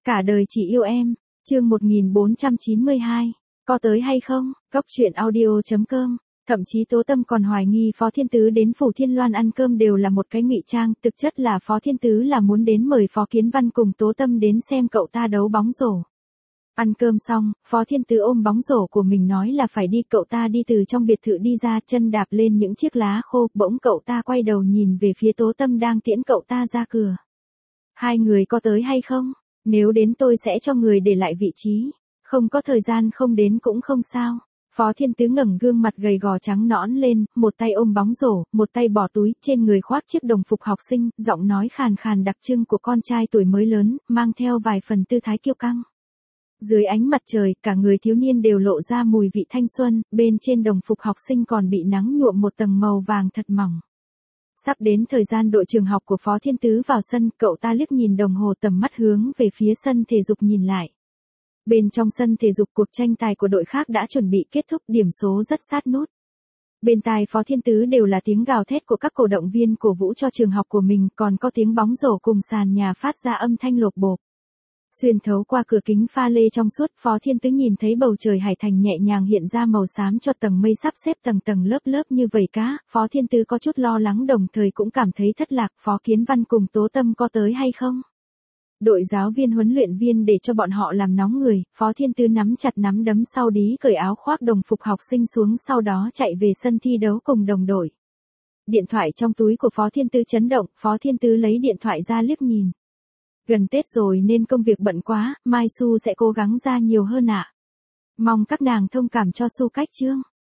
Cả đời chỉ yêu em, chương 1492, có tới hay không, Cóc truyện audio.com. Thậm chí Tố Tâm còn hoài nghi Phó Thiên Tứ đến Phủ Thiên Loan ăn cơm đều là một cái ngụy trang, thực chất là Phó Thiên Tứ là muốn đến mời Phó Kiến Văn cùng Tố Tâm đến xem cậu ta đấu bóng rổ. Ăn cơm xong, Phó Thiên Tứ ôm bóng rổ của mình nói là phải đi, cậu ta đi từ trong biệt thự đi ra, chân đạp lên những chiếc lá khô, bỗng cậu ta quay đầu nhìn về phía Tố Tâm đang tiễn cậu ta ra cửa. Hai người có tới hay không? Nếu đến tôi sẽ cho người để lại vị trí, không có thời gian không đến cũng không sao. Phó Thiên Tứ ngẩng gương mặt gầy gò trắng nõn lên, một tay ôm bóng rổ, một tay bỏ túi, trên người khoác chiếc đồng phục học sinh, giọng nói khàn khàn đặc trưng của con trai tuổi mới lớn, mang theo vài phần tư thái kiêu căng. Dưới ánh mặt trời, cả người thiếu niên đều lộ ra mùi vị thanh xuân, bên trên đồng phục học sinh còn bị nắng nhuộm một tầng màu vàng thật mỏng. Sắp đến thời gian đội trường học của Phó Thiên Tứ vào sân, cậu ta liếc nhìn đồng hồ, tầm mắt hướng về phía sân thể dục nhìn lại. Bên trong sân thể dục, cuộc tranh tài của đội khác đã chuẩn bị kết thúc, điểm số rất sát nút. Bên tai Phó Thiên Tứ đều là tiếng gào thét của các cổ động viên cổ vũ cho trường học của mình, còn có tiếng bóng rổ cùng sàn nhà phát ra âm thanh lộp bộp. Xuyên thấu qua cửa kính pha lê trong suốt, Phó Thiên Tứ nhìn thấy bầu trời hải thành nhẹ nhàng hiện ra màu xám cho tầng mây sắp xếp tầng tầng lớp lớp như vảy cá. Phó Thiên Tứ có chút lo lắng, đồng thời cũng cảm thấy thất lạc. Phó Kiến Văn cùng Tố Tâm có tới hay không? Đội giáo viên huấn luyện viên để cho bọn họ làm nóng người. Phó Thiên Tứ nắm chặt nắm đấm, sau đí cởi áo khoác đồng phục học sinh xuống, sau đó chạy về sân thi đấu cùng đồng đội. Điện thoại trong túi của Phó Thiên Tứ chấn động, Phó Thiên Tứ lấy điện thoại ra liếc nhìn. Gần Tết rồi nên công việc bận quá, Mai Su sẽ cố gắng ra nhiều hơn ạ. Mong các nàng thông cảm cho Su cách chương.